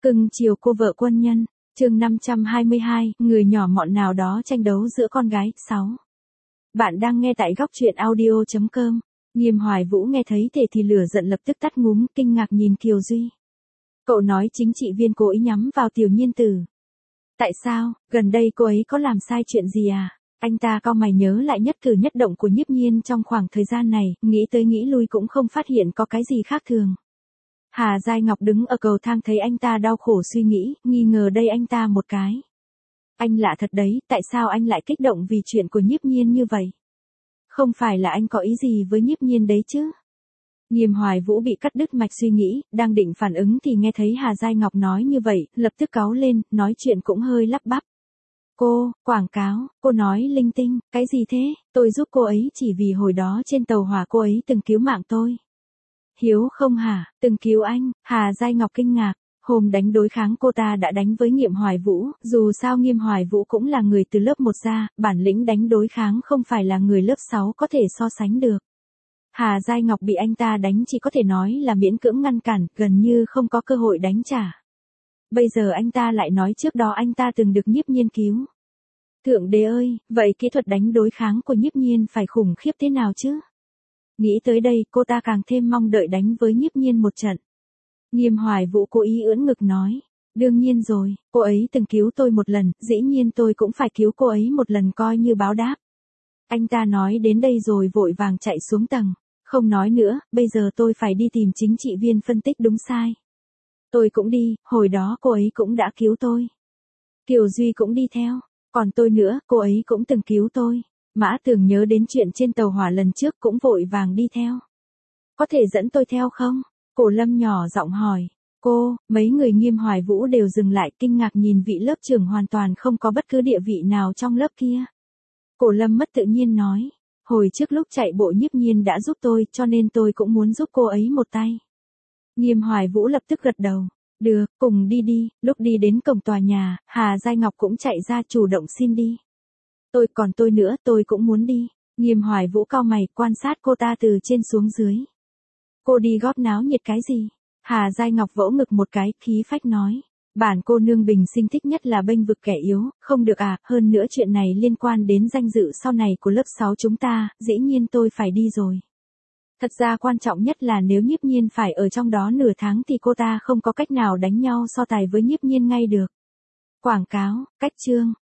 Cưng chiều cô vợ quân nhân, chương 522, người nhỏ mọn nào đó tranh đấu giữa con gái, 6. Bạn đang nghe tại góc truyện audio.com. Nghiêm Hoài Vũ nghe thấy thế thì lửa giận lập tức tắt ngúm, kinh ngạc nhìn Kiều Duy. Cậu nói chính trị viên cố ý nhắm vào Tiểu Nhiên Tử. Tại sao, gần đây cô ấy có làm sai chuyện gì à? Anh ta cau mày nhớ lại nhất cử nhất động của Nhiếp Nhiên trong khoảng thời gian này, nghĩ tới nghĩ lui cũng không phát hiện có cái gì khác thường. Hà Giai Ngọc đứng ở cầu thang thấy anh ta đau khổ suy nghĩ, nghi ngờ đây anh ta một cái. Anh lạ thật đấy, tại sao anh lại kích động vì chuyện của Nhiếp Nhiên như vậy? Không phải là anh có ý gì với Nhiếp Nhiên đấy chứ? Nghiêm Hoài Vũ bị cắt đứt mạch suy nghĩ, đang định phản ứng thì nghe thấy Hà Giai Ngọc nói như vậy, lập tức cáu lên, nói chuyện cũng hơi lắp bắp. Cô, quảng cáo, cô nói linh tinh, cái gì thế? Tôi giúp cô ấy chỉ vì hồi đó trên tàu hỏa cô ấy từng cứu mạng tôi. Hiếu không hả, từng cứu anh, Hà Giai Ngọc kinh ngạc. Hôm đánh đối kháng cô ta đã đánh với Nghiêm Hoài Vũ, dù sao Nghiêm Hoài Vũ cũng là người từ lớp 1 ra, bản lĩnh đánh đối kháng không phải là người lớp 6 có thể so sánh được. Hà Giai Ngọc bị anh ta đánh chỉ có thể nói là miễn cưỡng ngăn cản, gần như không có cơ hội đánh trả. Bây giờ anh ta lại nói trước đó anh ta từng được Nhiếp Nhiên cứu. Thượng đế ơi, vậy kỹ thuật đánh đối kháng của Nhiếp Nhiên phải khủng khiếp thế nào chứ? Nghĩ tới đây, cô ta càng thêm mong đợi đánh với Nhiếp Nhiên một trận. Nghiêm Hoài Vũ cố ý ưỡn ngực nói, đương nhiên rồi, cô ấy từng cứu tôi một lần, dĩ nhiên tôi cũng phải cứu cô ấy một lần coi như báo đáp. Anh ta nói đến đây rồi vội vàng chạy xuống tầng, không nói nữa, bây giờ tôi phải đi tìm chính trị viên phân tích đúng sai. Tôi cũng đi, hồi đó cô ấy cũng đã cứu tôi. Kiều Duy cũng đi theo, còn tôi nữa, cô ấy cũng từng cứu tôi. Mã Tường nhớ đến chuyện trên tàu hỏa lần trước cũng vội vàng đi theo. Có thể dẫn tôi theo không? Cổ Lâm nhỏ giọng hỏi. Cô, mấy người Nghiêm Hoài Vũ đều dừng lại kinh ngạc nhìn vị lớp trưởng hoàn toàn không có bất cứ địa vị nào trong lớp kia. Cổ Lâm mất tự nhiên nói. Hồi trước lúc chạy bộ Nhiếp Nhiên đã giúp tôi cho nên tôi cũng muốn giúp cô ấy một tay. Nghiêm Hoài Vũ lập tức gật đầu. Được, cùng đi đi, lúc đi đến cổng tòa nhà, Hà Giai Ngọc cũng chạy ra chủ động xin đi. Còn tôi nữa, tôi cũng muốn đi. Nghiêm Hoài Vũ cau mày quan sát cô ta từ trên xuống dưới. Cô đi góp náo nhiệt cái gì? Hà Giai Ngọc vỗ ngực một cái, khí phách nói. Bản cô nương bình sinh thích nhất là bênh vực kẻ yếu, không được à, hơn nữa chuyện này liên quan đến danh dự sau này của lớp 6 chúng ta, dĩ nhiên tôi phải đi rồi. Thật ra quan trọng nhất là nếu Nhiếp Nhiên phải ở trong đó nửa tháng thì cô ta không có cách nào đánh nhau so tài với Nhiếp Nhiên ngay được. Quảng cáo, cách chương.